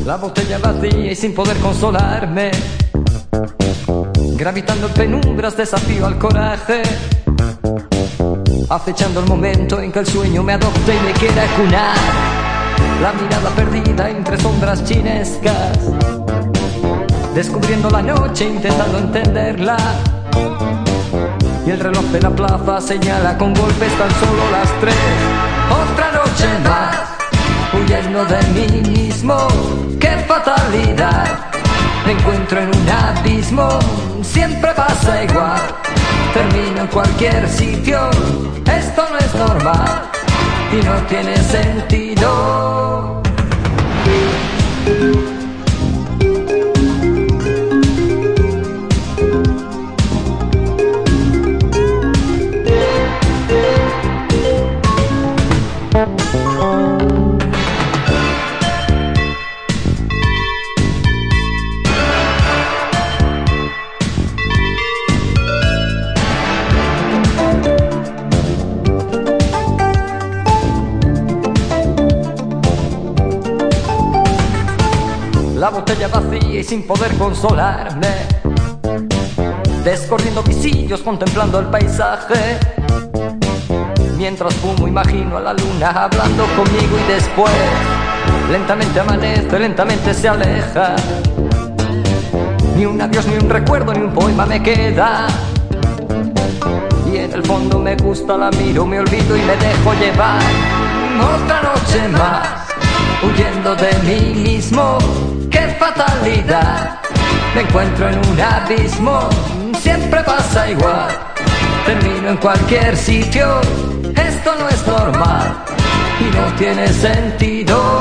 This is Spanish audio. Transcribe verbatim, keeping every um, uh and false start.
La botella vacía y sin poder consolarme, gravitando en penumbras desafío al coraje, acechando el momento en que el sueño me adopte y me quiera cunar. La mirada perdida entre sombras chinescas, descubriendo la noche intentando entenderla, y el reloj de la plaza señala con golpes tan solo las tres. Otra noche más, huyendo de mí mismo, qué fatalidad. Me encuentro en un abismo, siempre pasa igual. Termino en cualquier sitio, esto no es normal y no tiene sentido. La botella vacía y sin poder consolarme, descorriendo visillos contemplando el paisaje, mientras fumo imagino a la luna hablando conmigo y después lentamente amanece, lentamente se aleja. Ni un adiós, ni un recuerdo, ni un poema me queda, y en el fondo me gusta, la miro, me olvido y me dejo llevar. Otra noche más, huyendo de mí mismo, qué fatalidad. Me encuentro en un abismo, siempre pasa igual. Termino en cualquier sitio, esto no es normal y no tiene sentido.